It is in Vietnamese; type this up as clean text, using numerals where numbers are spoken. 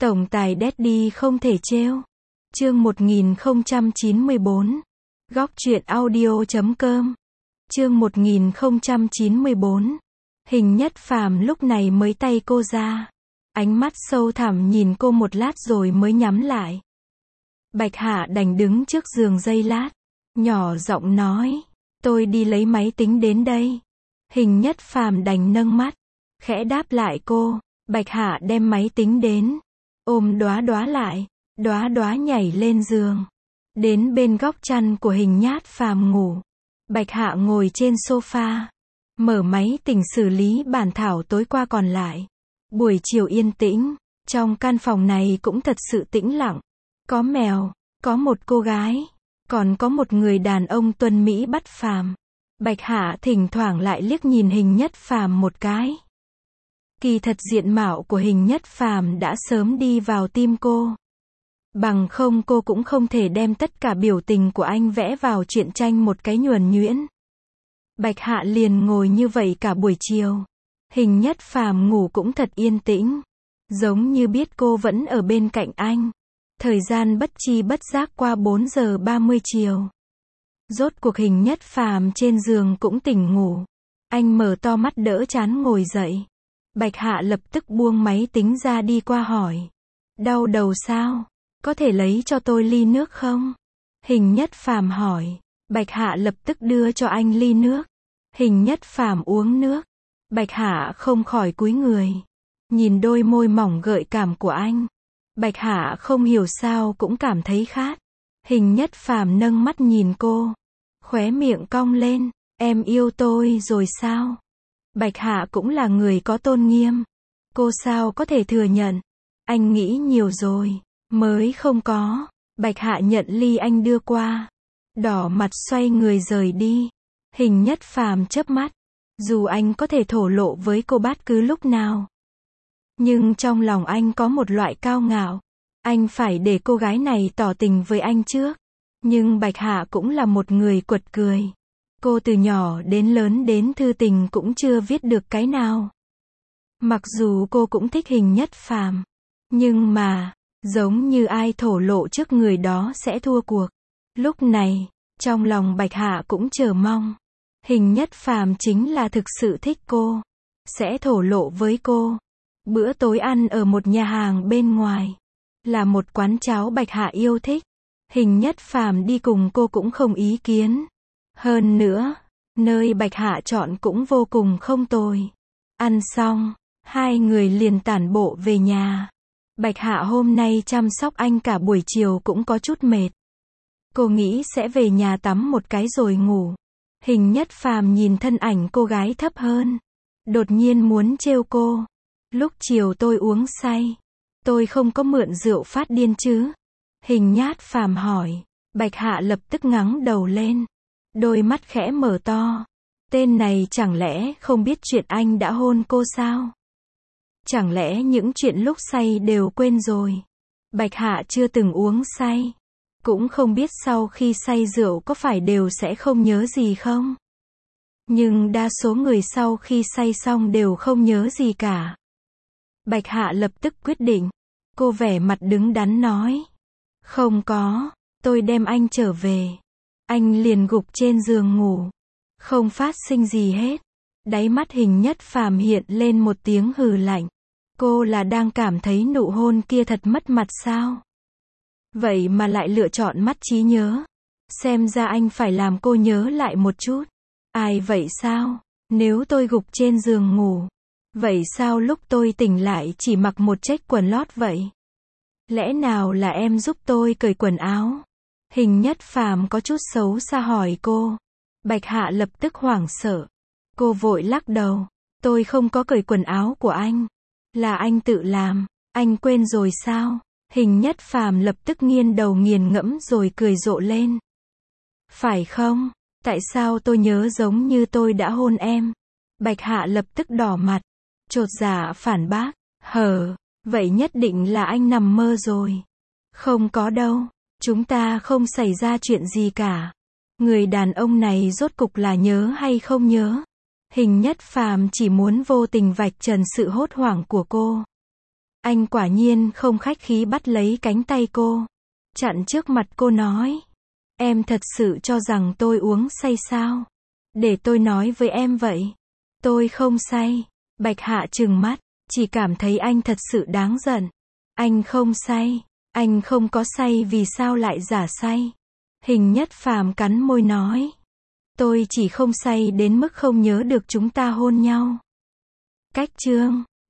Tổng tài Daddy không thể trêu. Chương 1094. Góc truyện audio.com. Chương 1094. Hình Nhất Phàm lúc này mới tay cô ra. Ánh mắt sâu thẳm nhìn cô một lát rồi mới nhắm lại. Bạch Hạ đành đứng trước giường giây lát. Nhỏ giọng nói. Tôi đi lấy máy tính đến đây. Hình Nhất Phàm đành nâng mắt. Khẽ đáp lại cô. Bạch Hạ đem máy tính đến. Ôm Đóa Đóa lại. Đóa Đóa nhảy lên giường. Đến bên góc chăn của Hình Nhất Phàm ngủ. Bạch Hạ ngồi trên sofa. Mở máy tính xử lý bản thảo tối qua còn lại. Buổi chiều yên tĩnh. Trong căn phòng này cũng thật sự tĩnh lặng. Có mèo, có một cô gái, còn có một người đàn ông tuấn Mỹ bất phàm. Bạch Hạ thỉnh thoảng lại liếc nhìn Hình Nhất Phàm một cái. Kỳ thật diện mạo của Hình Nhất Phàm đã sớm đi vào tim cô. Bằng không cô cũng không thể đem tất cả biểu tình của anh vẽ vào truyện tranh một cái nhuần nhuyễn. Bạch Hạ liền ngồi như vậy cả buổi chiều. Hình Nhất Phàm ngủ cũng thật yên tĩnh. Giống như biết cô vẫn ở bên cạnh anh. Thời gian bất chi bất giác qua 4 giờ 30 chiều. Rốt cuộc Hình Nhất Phàm trên giường cũng tỉnh ngủ. Anh mở to mắt đỡ chán ngồi dậy. Bạch Hạ lập tức buông máy tính ra đi qua hỏi. Đau đầu sao? Có thể lấy cho tôi ly nước không? Hình Nhất Phàm hỏi. Bạch Hạ lập tức đưa cho anh ly nước. Hình Nhất Phàm uống nước. Bạch Hạ không khỏi cúi người. Nhìn đôi môi mỏng gợi cảm của anh. Bạch Hạ không hiểu sao cũng cảm thấy khát. Hình Nhất Phàm nâng mắt nhìn cô. Khóe miệng cong lên. Em yêu tôi rồi sao? Bạch Hạ cũng là người có tôn nghiêm. Cô sao có thể thừa nhận? Anh nghĩ nhiều rồi. Mới không có. Bạch Hạ nhận ly anh đưa qua. Đỏ mặt xoay người rời đi. Hình Nhất Phàm chớp mắt. Dù anh có thể thổ lộ với cô bất cứ lúc nào. Nhưng trong lòng anh có một loại cao ngạo. Anh phải để cô gái này tỏ tình với anh trước. Nhưng Bạch Hạ cũng là một người quật cười. Cô từ nhỏ đến lớn đến thư tình cũng chưa viết được cái nào. Mặc dù cô cũng thích Hình Nhất Phàm. Nhưng mà, giống như ai thổ lộ trước người đó sẽ thua cuộc. Lúc này, trong lòng Bạch Hạ cũng chờ mong. Hình Nhất Phàm chính là thực sự thích cô. Sẽ thổ lộ với cô. Bữa tối ăn ở một nhà hàng bên ngoài. Là một quán cháo Bạch Hạ yêu thích. Hình Nhất Phàm đi cùng cô cũng không ý kiến. Hơn nữa, nơi Bạch Hạ chọn cũng vô cùng không tồi. Ăn xong, hai người liền tản bộ về nhà. Bạch Hạ hôm nay chăm sóc anh cả buổi chiều cũng có chút mệt. Cô nghĩ sẽ về nhà tắm một cái rồi ngủ. Hình Nhất Phàm nhìn thân ảnh cô gái thấp hơn. Đột nhiên muốn trêu cô. Lúc chiều tôi uống say. Tôi không có mượn rượu phát điên chứ? Hình Nhất Phàm hỏi. Bạch Hạ lập tức ngẩng đầu lên. Đôi mắt khẽ mở to. Tên này chẳng lẽ không biết chuyện anh đã hôn cô sao? Chẳng lẽ những chuyện lúc say đều quên rồi? Bạch Hạ chưa từng uống say. Cũng không biết sau khi say rượu có phải đều sẽ không nhớ gì không? Nhưng đa số người sau khi say xong đều không nhớ gì cả. Bạch Hạ lập tức quyết định. Cô vẻ mặt đứng đắn nói. Không có, tôi đem anh trở về. Anh liền gục trên giường ngủ. Không phát sinh gì hết. Đáy mắt Hình Nhất Phàm hiện lên một tiếng hừ lạnh. Cô là đang cảm thấy nụ hôn kia thật mất mặt sao? Vậy mà lại lựa chọn mất trí nhớ. Xem ra anh phải làm cô nhớ lại một chút. Ai vậy sao? Nếu tôi gục trên giường ngủ. Vậy sao lúc tôi tỉnh lại chỉ mặc một chiếc quần lót vậy? Lẽ nào là em giúp tôi cởi quần áo? Hình Nhất Phàm có chút xấu xa hỏi cô. Bạch Hạ lập tức hoảng sợ. Cô vội lắc đầu. Tôi không có cởi quần áo của anh. Là anh tự làm. Anh quên rồi sao? Hình Nhất Phàm lập tức nghiêng đầu nghiền ngẫm rồi cười rộ lên. Phải không? Tại sao tôi nhớ giống như tôi đã hôn em? Bạch Hạ lập tức đỏ mặt. Chột dạ phản bác. Vậy nhất định là anh nằm mơ rồi. Không có đâu. Chúng ta không xảy ra chuyện gì cả. Người đàn ông này rốt cục là nhớ hay không nhớ? Hình Nhất Phàm chỉ muốn vô tình vạch trần sự hốt hoảng của cô. Anh quả nhiên không khách khí bắt lấy cánh tay cô. Chặn trước mặt cô nói. Em thật sự cho rằng tôi uống say sao? Để tôi nói với em vậy. Tôi không say. Bạch Hạ trừng mắt, chỉ cảm thấy anh thật sự đáng giận. Anh không say. Anh không có say vì sao lại giả say? Hình Nhất Phàm cắn môi nói. Tôi chỉ không say đến mức không nhớ được chúng ta hôn nhau. Cách chương